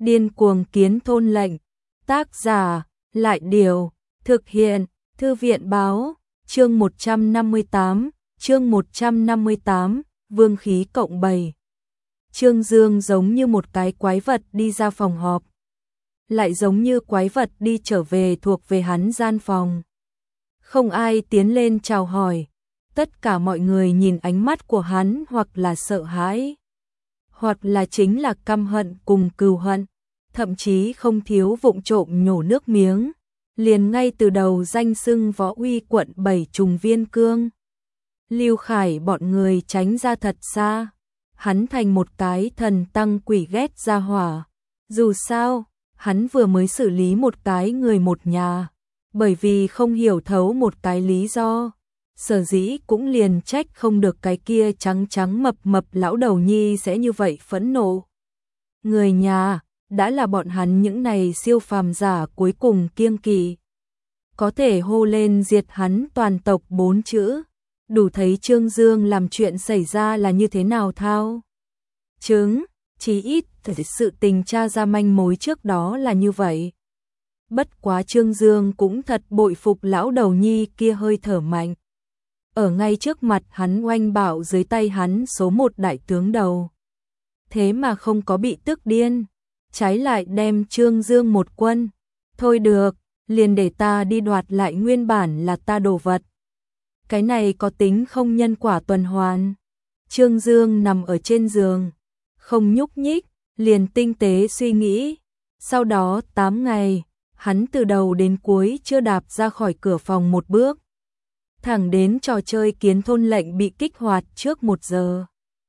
Điên cuồng kiến thôn lệnh. Tác giả, Lại Điều. Thực hiện, Thư viện Báo. Chương 158, Vương khí cộng 7. Trương Dương giống như một cái quái vật đi ra phòng họp, lại giống như quái vật đi trở về thuộc về hắn gian phòng. Không ai tiến lên chào hỏi, tất cả mọi người nhìn ánh mắt của hắn hoặc là sợ hãi, hoặc là chính là căm hận cùng cừu hận, thậm chí không thiếu vụng trộm nhổ nước miếng, liền ngay từ đầu danh xưng Võ Uy quận 7 Trùng Viên Cương. Lưu Khải bọn người tránh ra thật xa, hắn thành một cái thần tăng quỷ ghét ra hỏa. Dù sao, hắn vừa mới xử lý một cái người một nhà, bởi vì không hiểu thấu một cái lý do, sở dĩ cũng liền trách không được cái kia trắng trắng mập mập lão đầu nhi sẽ như vậy phẫn nộ. Người nhà, đã là bọn hắn những này siêu phàm giả cuối cùng kiêng kỵ. Có thể hô lên diệt hắn toàn tộc 4 chữ, đủ thấy Trương Dương làm chuyện xảy ra là như thế nào thao. Chứng, chí ít sự tình tra ra manh mối trước đó là như vậy. Bất quá Trương Dương cũng thật bội phục lão đầu nhi kia hơi thở mạnh. Ở ngay trước mặt hắn oanh bạo dưới tay hắn số 1 đại tướng đầu. Thế mà không có bị tức điên, trái lại đem Trương Dương một quân. Thôi được, liền để ta đi đoạt lại nguyên bản là ta đồ vật. Cái này có tính không nhân quả tuần hoàn. Trương Dương nằm ở trên giường, không nhúc nhích, liền tinh tế suy nghĩ. Sau đó 8 ngày, hắn từ đầu đến cuối chưa đạp ra khỏi cửa phòng một bước. Thẳng đến trò chơi kiến thôn lệnh bị kích hoạt trước 1 giờ.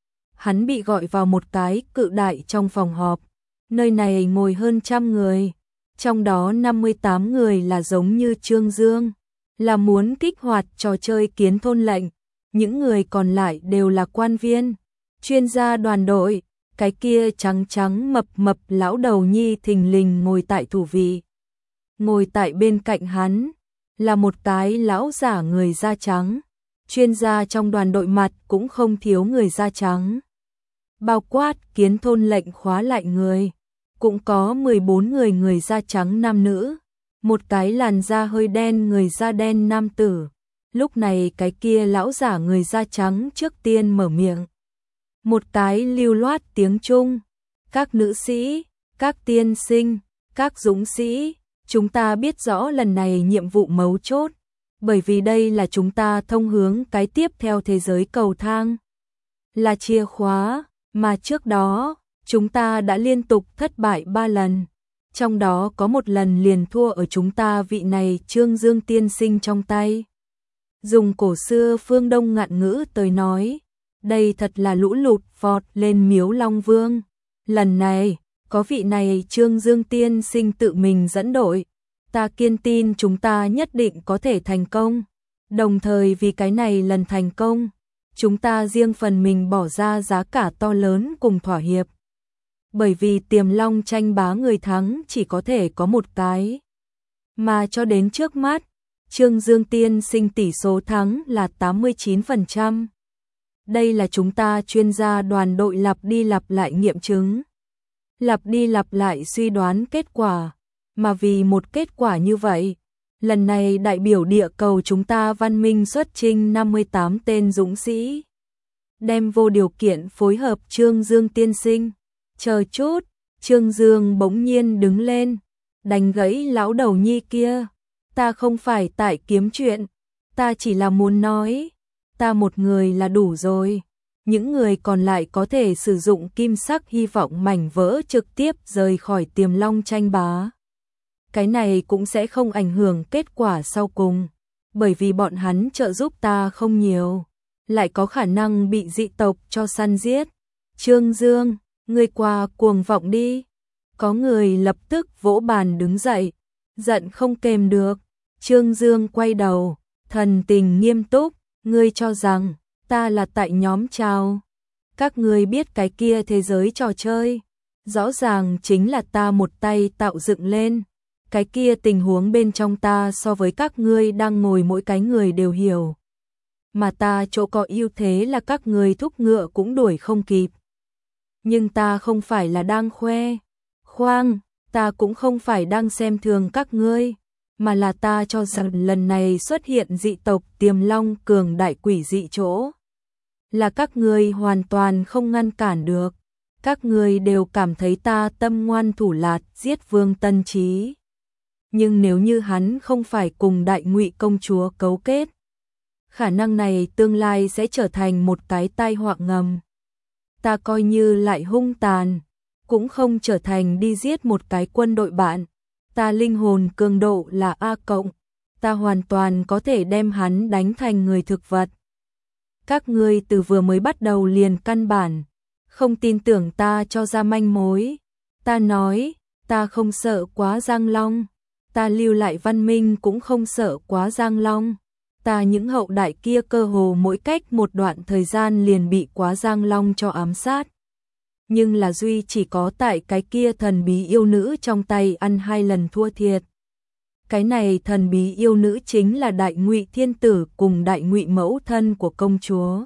Hắn bị gọi vào một cái cự đại trong phòng họp. Nơi này ngồi hơn 100 người, trong đó 58 người là giống như Trương Dương, là muốn kích hoạt trò chơi kiến thôn lệnh. Những người còn lại đều là quan viên, chuyên gia đoàn đội. Cái kia trắng trắng mập mập lão đầu nhi thình lình ngồi tại thủ vị. Ngồi tại bên cạnh hắn là một cái lão giả người da trắng. Chuyên gia trong đoàn đội mặt cũng không thiếu người da trắng. Bao quát kiến thôn lệnh khóa lại người, cũng có 14 người da trắng nam nữ, một cái làn da hơi đen người da đen nam tử. Lúc này cái kia lão giả người da trắng trước tiên mở miệng. Một cái lưu loát tiếng Trung. Các nữ sĩ, các tiên sinh, các dũng sĩ, chúng ta biết rõ lần này nhiệm vụ mấu chốt, bởi vì đây là chúng ta thông hướng cái tiếp theo thế giới cầu thang. Là chìa khóa, mà trước đó, chúng ta đã liên tục thất bại 3 lần. Trong đó có 1 lần liền thua ở chúng ta vị này Trương Dương tiên sinh trong tay. Dùng cổ xưa phương Đông ngạn ngữ tới nói, đây thật là lũ lụt vọt lên miếu Long Vương. Lần này, có vị này Trương Dương tiên sinh tự mình dẫn đội, ta kiên tin chúng ta nhất định có thể thành công. Đồng thời vì cái này lần thành công, chúng ta riêng phần mình bỏ ra giá cả to lớn cùng thỏa hiệp. Bởi vì Tiềm Long tranh bá người thắng chỉ có thể có một cái. Mà cho đến trước mắt, Trương Dương tiên sinh tỷ số thắng là 89%. Đây là chúng ta chuyên gia đoàn đội lặp đi lặp lại nghiệm chứng, lặp đi lặp lại suy đoán kết quả, mà vì một kết quả như vậy, lần này đại biểu địa cầu chúng ta văn minh xuất chinh 58 tên dũng sĩ, đem vô điều kiện phối hợp Trương Dương tiên sinh. Chờ chút, Trương Dương bỗng nhiên đứng lên, đánh gãy lão đầu nhi kia. Ta không phải tại kiếm chuyện, ta chỉ là muốn nói, ta một người là đủ rồi. Những người còn lại có thể sử dụng kim sắc hy vọng mảnh vỡ trực tiếp rời khỏi Tiềm Long tranh bá. Cái này cũng sẽ không ảnh hưởng kết quả sau cùng, bởi vì bọn hắn trợ giúp ta không nhiều, lại có khả năng bị dị tộc cho săn giết. Trương Dương, ngươi qua cuồng vọng đi. Có người lập tức vỗ bàn đứng dậy, giận không kềm được. Trương Dương quay đầu, thần tình nghiêm túc, ngươi cho rằng ta là tại nhóm chào. Các ngươi biết cái kia thế giới trò chơi, rõ ràng chính là ta một tay tạo dựng lên. Cái kia tình huống bên trong ta so với các ngươi đang ngồi mỗi cái người đều hiểu. Mà ta chỗ có ưu thế là các ngươi thúc ngựa cũng đuổi không kịp. Nhưng ta không phải là đang khoe Khoan, ta cũng không phải đang xem thường các ngươi, mà là ta cho rằng lần này xuất hiện dị tộc Tiềm Long cường đại quỷ dị chỗ. Là các ngươi hoàn toàn không ngăn cản được. Các ngươi đều cảm thấy ta tâm ngoan thủ lạt giết Vương Tân Trí. Nhưng nếu như hắn không phải cùng Đại Ngụy công chúa cấu kết, khả năng này tương lai sẽ trở thành một cái tai họa ngầm. Ta coi như lại hung tàn, cũng không trở thành đi giết một cái quân đội bạn. Ta linh hồn cường độ là A cộng, ta hoàn toàn có thể đem hắn đánh thành người thực vật. Các ngươi từ vừa mới bắt đầu liền căn bản không tin tưởng ta cho ra manh mối. Ta nói, ta không sợ Quá Giang Long, ta lưu lại văn minh cũng không sợ Quá Giang Long. Ta những hậu đại kia cơ hồ mỗi cách một đoạn thời gian liền bị Quá Giang Long cho ám sát. Nhưng là duy chỉ có tại cái kia thần bí yêu nữ trong tay ăn 2 lần thua thiệt. Cái này thần bí yêu nữ chính là Đại Ngụy Thiên Tử cùng Đại Ngụy mẫu thân của công chúa.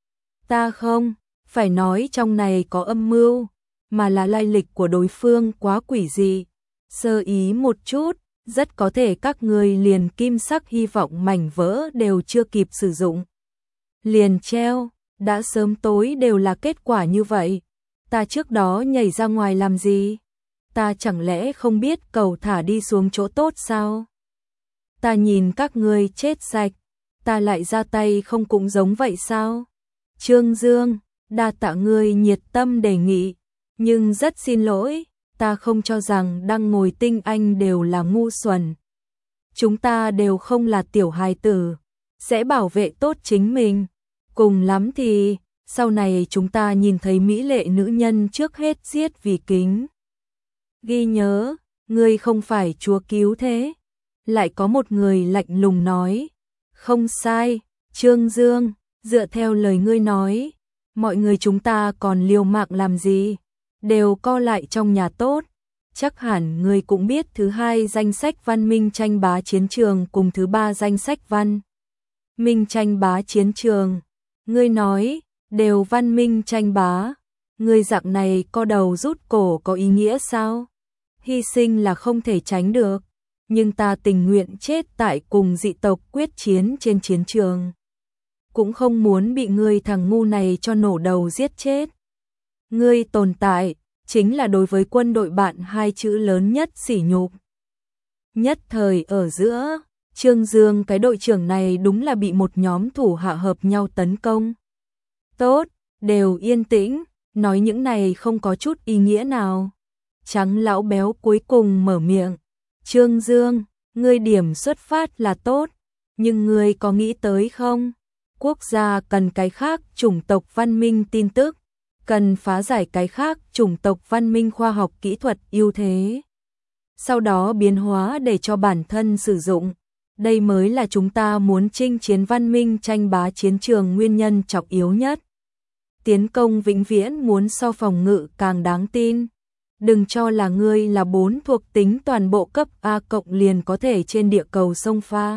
Ta không phải nói trong này có âm mưu, mà là lai lịch của đối phương quá quỷ dị. Sơ ý một chút, rất có thể các ngươi liền kim sắc hy vọng mảnh vỡ đều chưa kịp sử dụng. Liền treo, đã sớm tối đều là kết quả như vậy. Ta trước đó nhảy ra ngoài làm gì? Ta chẳng lẽ không biết cầu thả đi xuống chỗ tốt sao? Ta nhìn các ngươi chết sạch, ta lại ra tay không cũng giống vậy sao? Trương Dương, đa tạ ngươi nhiệt tâm đề nghị, nhưng rất xin lỗi, ta không cho rằng đang ngồi tinh anh đều là ngu xuẩn. Chúng ta đều không là tiểu hài tử, sẽ bảo vệ tốt chính mình. Cùng lắm thì, sau này chúng ta nhìn thấy mỹ lệ nữ nhân trước hết giết vì kính. Ghi nhớ, ngươi không phải chúa cứu thế. Lại có một người lạnh lùng nói. Không sai, Trương Dương, dựa theo lời ngươi nói, mọi người chúng ta còn liều mạng làm gì? Đều co lại trong nhà tốt. Chắc hẳn ngươi cũng biết thứ 2 danh sách văn minh tranh bá chiến trường cùng thứ 3 danh sách văn minh tranh bá chiến trường. Ngươi nói, đều văn minh tranh bá. Ngươi dạng này co đầu rút cổ có ý nghĩa sao? Hy sinh là không thể tránh được, nhưng ta tình nguyện chết tại cùng dị tộc quyết chiến trên chiến trường. Cũng không muốn bị ngươi thằng ngu này cho nổ đầu giết chết. Ngươi tồn tại, chính là đối với quân đội bạn 2 chữ lớn nhất sỉ nhục. Nhất thời ở giữa, Trương Dương cái đội trưởng này đúng là bị một nhóm thủ hạ hợp nhau tấn công. Tốt, đều yên tĩnh, nói những này không có chút ý nghĩa nào. Trắng lão béo cuối cùng mở miệng. Trương Dương, ngươi điểm xuất phát là tốt, nhưng ngươi có nghĩ tới không? Quốc gia cần cái khác chủng tộc văn minh tin tức, cần phá giải cái khác chủng tộc văn minh khoa học kỹ thuật ưu thế. Sau đó biến hóa để cho bản thân sử dụng. Đây mới là chúng ta muốn chinh chiến văn minh tranh bá chiến trường nguyên nhân trọng yếu nhất. Tiến công vĩnh viễn muốn so phòng ngự càng đáng tin. Đừng cho là ngươi là 4 thuộc tính toàn bộ cấp A cộng liền có thể trên địa cầu xông pha.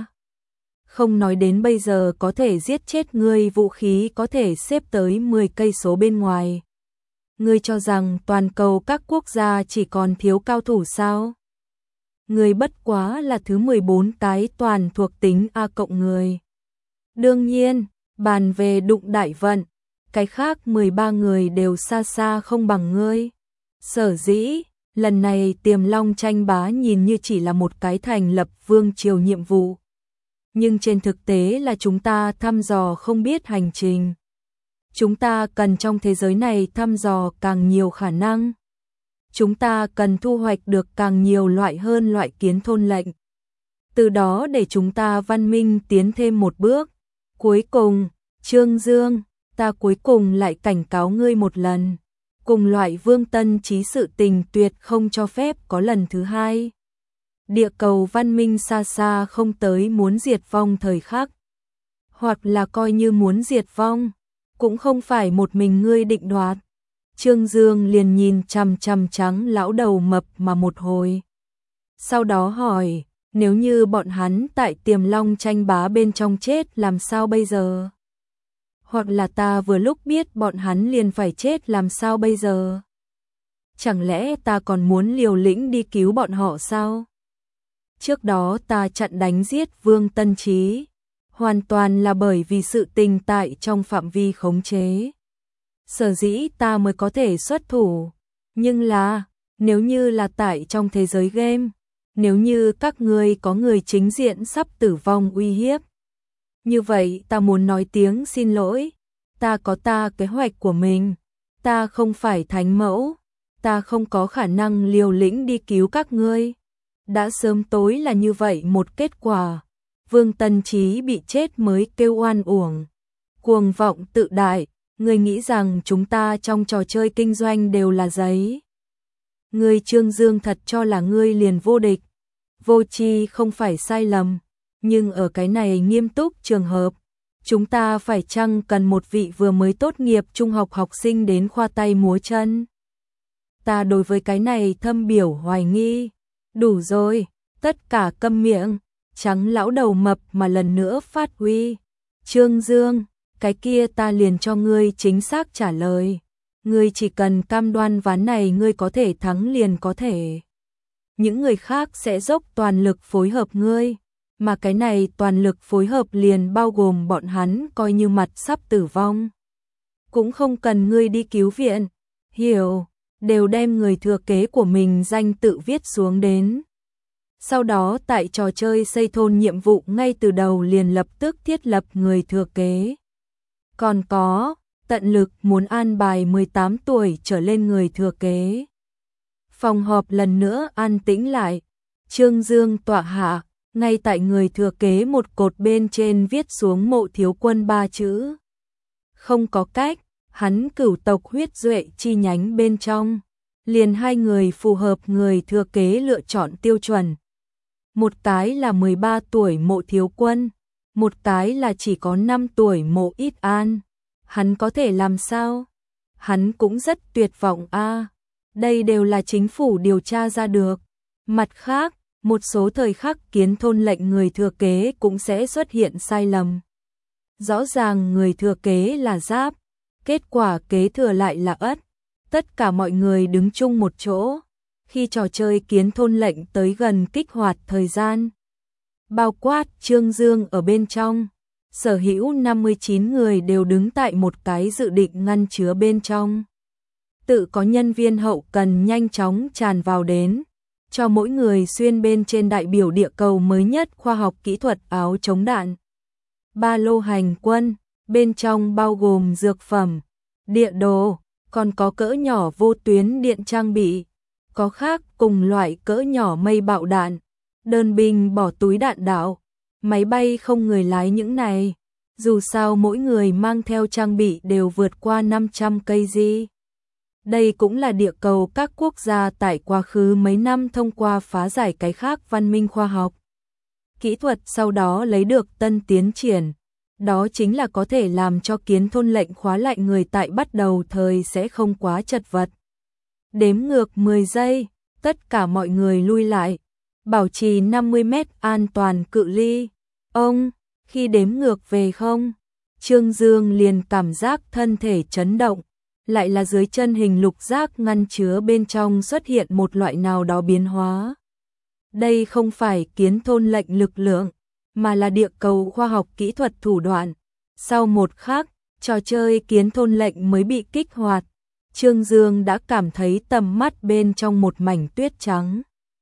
Không nói đến bây giờ có thể giết chết ngươi vũ khí có thể xếp tới 10 cây số bên ngoài. Ngươi cho rằng toàn cầu các quốc gia chỉ còn thiếu cao thủ sao? Ngươi bất quá là thứ 14 cái toàn thuộc tính A cộng người. Đương nhiên, bàn về đụng đại vận, cái khác 13 người đều xa xa không bằng ngươi. Sở dĩ, lần này Tiềm Long tranh bá nhìn như chỉ là một cái thành lập vương triều nhiệm vụ. Nhưng trên thực tế là chúng ta thăm dò không biết hành trình. Chúng ta cần trong thế giới này thăm dò càng nhiều khả năng. Chúng ta cần thu hoạch được càng nhiều loại hơn loại kiến thôn lệnh. Từ đó để chúng ta văn minh tiến thêm một bước. Cuối cùng, Trương Dương, ta cuối cùng lại cảnh cáo ngươi một lần. Cùng loại Vương Tân Trí sự tình tuyệt không cho phép có lần thứ 2. Địa cầu văn minh xa xa không tới muốn diệt vong thời khắc. Hoặc là coi như muốn diệt vong, cũng không phải một mình ngươi định đoạt. Trương Dương liền nhìn chằm chằm trắng lão đầu mập mà một hồi. Sau đó hỏi, nếu như bọn hắn tại Tiềm Long tranh bá bên trong chết làm sao bây giờ? Hoặc là ta vừa lúc biết bọn hắn liền phải chết làm sao bây giờ? chẳng lẽ ta còn muốn liều lĩnh đi cứu bọn họ sao? Trước đó ta chặn đánh giết Vương Tân Trí, hoàn toàn là bởi vì sự tình tại trong phạm vi khống chế. Sở dĩ ta mới có thể xuất thủ, nhưng là, nếu như là tại trong thế giới game, nếu như các ngươi có người chính diện sắp tử vong uy hiếp, như vậy ta muốn nói tiếng xin lỗi, ta có ta kế hoạch của mình, ta không phải thánh mẫu, ta không có khả năng liều lĩnh đi cứu các ngươi. Đã sớm tối là như vậy một kết quả, Vương Tân Trí bị chết mới kêu oan uổng. Cuồng vọng tự đại, ngươi nghĩ rằng chúng ta trong trò chơi kinh doanh đều là giấy. Ngươi Trương Dương thật cho là ngươi liền vô địch, vô tri không phải sai lầm, nhưng ở cái này nghiêm túc trường hợp, chúng ta phải chăng cần một vị vừa mới tốt nghiệp trung học học sinh đến khoa tay múa chân? Ta đối với cái này thâm biểu hoài nghi. Đủ rồi, tất cả câm miệng, trắng lão đầu mập mà lần nữa phát huy. Trương Dương, cái kia ta liền cho ngươi chính xác trả lời. Ngươi chỉ cần cam đoan ván này ngươi có thể thắng liền có thể. Những người khác sẽ dốc toàn lực phối hợp ngươi, mà cái này toàn lực phối hợp liền bao gồm bọn hắn coi như mặt sắp tử vong. Cũng không cần ngươi đi cứu viện, hiểu, đều đem người thừa kế của mình danh tự viết xuống đến. Sau đó tại trò chơi xây thôn nhiệm vụ ngay từ đầu liền lập tức thiết lập người thừa kế. Còn có, tận lực muốn an bài 18 tuổi trở lên người thừa kế. Phòng họp lần nữa an tĩnh lại, Trương Dương tọa hạ, ngay tại người thừa kế một cột bên trên viết xuống Mộ Thiếu Quân 3 chữ. Không có cách, hắn cửu tộc huyết duệ chi nhánh bên trong, liền hai người phù hợp người thừa kế lựa chọn tiêu chuẩn. Một cái là 13 tuổi Mộ Thiếu Quân, một cái là chỉ có 5 tuổi Mộ Ít An. Hắn có thể làm sao? Hắn cũng rất tuyệt vọng a. Đây đều là chính phủ điều tra ra được. Mặt khác, một số thời khắc Kiến Thôn lệnh người thừa kế cũng sẽ xuất hiện sai lầm. Rõ ràng người thừa kế là Giáp, kết quả kế thừa lại là Ất. Tất cả mọi người đứng chung một chỗ. Khi trò chơi Kiến Thôn lệnh tới gần kích hoạt thời gian, bao quát Trương Dương ở bên trong, sở hữu 59 người đều đứng tại một cái dự định ngăn chứa bên trong. Tự có nhân viên hậu cần nhanh chóng tràn vào đến, cho mỗi người xuyên bên trên đại biểu địa cầu mới nhất khoa học kỹ thuật áo chống đạn. Ba lô hành quân, bên trong bao gồm dược phẩm, địa đồ, còn có cỡ nhỏ vô tuyến điện trang bị, có khác cùng loại cỡ nhỏ mây bạo đạn, đơn binh bỏ túi đạn đạo, máy bay không người lái những này. Dù sao mỗi người mang theo trang bị đều vượt qua 500 cây gì. Đây cũng là địa cầu các quốc gia tại quá khứ mấy năm thông qua phá giải cái khác văn minh khoa học. Kỹ thuật sau đó lấy được tân tiến triển. Đó chính là có thể làm cho Kiến Thôn lệnh khóa lại người tại bắt đầu thời sẽ không quá chật vật. Đếm ngược 10 giây, tất cả mọi người lui lại, bảo trì 50 mét an toàn cự ly. Ông, khi đếm ngược về không, Trương Dương liền cảm giác thân thể chấn động, lại là dưới chân hình lục giác ngăn chứa bên trong xuất hiện một loại nào đó biến hóa. Đây không phải Kiến Thôn lệnh lực lượng, mà là địa cầu khoa học kỹ thuật thủ đoạn. Sau một khắc, trò chơi Kiến Thôn lệnh mới bị kích hoạt. Trương Dương đã cảm thấy tầm mắt bên trong một mảnh tuyết trắng.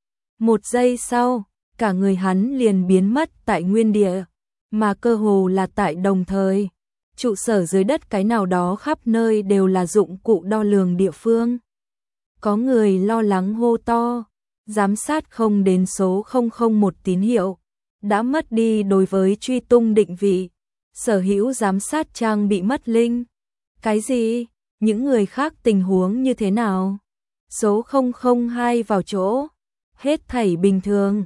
Một giây sau, cả người hắn liền biến mất tại nguyên địa, mà cơ hồ là tại đồng thời. Trụ sở dưới đất cái nào đó khắp nơi đều là dụng cụ đo lường địa phương. Có người lo lắng hô to, giám sát không đến số 001 tín hiệu, đã mất đi đối với truy tung định vị, sở hữu giám sát trang bị mất linh. Cái gì? Những người khác tình huống như thế nào? Số 002 vào chỗ, hết thảy bình thường,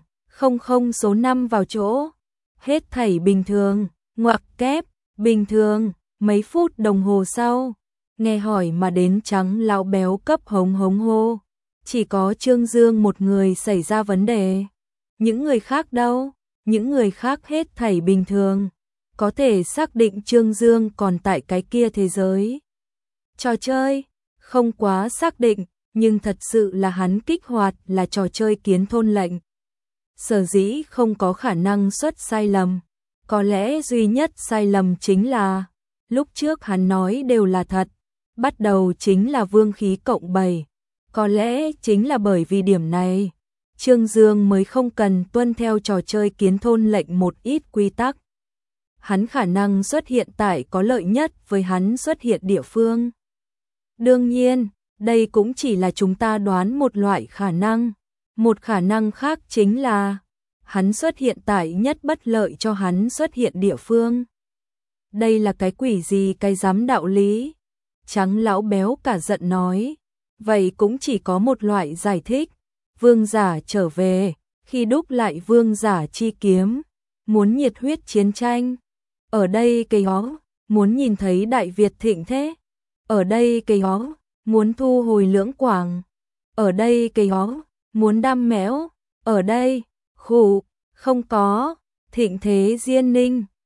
00 số 5 vào chỗ, hết thảy bình thường, ngoặc kép, bình thường. Mấy phút đồng hồ sau, nghe hỏi mà đến trắng lão béo cấp hống hống hô. Chỉ có Trương Dương một người xảy ra vấn đề. Những người khác đâu? Những người khác hết thảy bình thường. Có thể xác định Trương Dương còn tại cái kia thế giới. Trò chơi, không quá xác định, nhưng thật sự là hắn kích hoạt là trò chơi kiến thôn lệnh. Sở dĩ không có khả năng xuất sai lầm, có lẽ duy nhất sai lầm chính là lúc trước hắn nói đều là thật, bắt đầu chính là vương khí cộng 7, có lẽ chính là bởi vì điểm này, Trương Dương mới không cần tuân theo trò chơi kiến thôn lệnh một ít quy tắc. Hắn khả năng xuất hiện tại có lợi nhất với hắn xuất hiện địa phương. Đương nhiên, đây cũng chỉ là chúng ta đoán một loại khả năng. Một khả năng khác chính là hắn xuất hiện tại nhất bất lợi cho hắn xuất hiện địa phương. Đây là cái quỷ gì cái dám đạo lý? Trắng lão béo cả giận nói. Vậy cũng chỉ có một loại giải thích. Vương giả trở về, khi đúc lại vương giả chi kiếm, muốn nhiệt huyết chiến tranh. Ở đây cây hó, muốn nhìn thấy Đại Việt thịnh thế. Ở đây cây hó, muốn thu hồi Lưỡng Quảng. Ở đây cây hó, muốn đam mẽo. Ở đây, khủ, không có, thịnh thế Diên Ninh.